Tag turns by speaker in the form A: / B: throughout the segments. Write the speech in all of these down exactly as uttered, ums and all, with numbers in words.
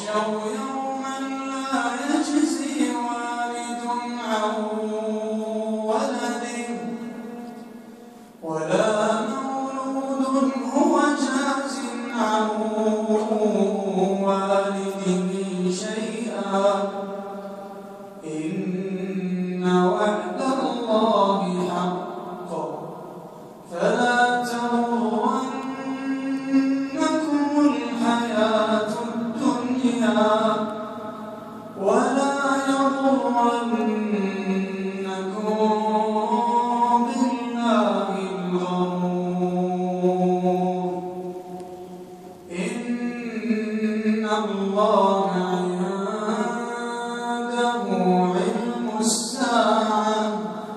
A: واخشوا يوما لا يجزي والد عن ولده ولا مولود هو جاز عن والده شيئا إن وعد الله حق فلا تغرنكم الحياة الدنيا ولا يغرنكم بالله الغرور إن الله عنده علم الساعة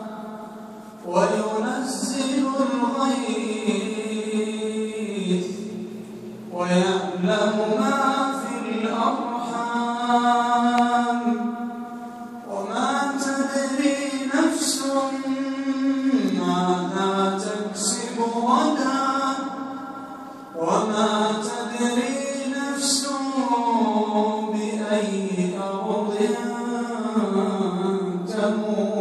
A: وينزل الغيث ويعلم ما في الأرحام وما تدري نفس ماذا تكسب غدا وما تدري نفس بأي أرض تموت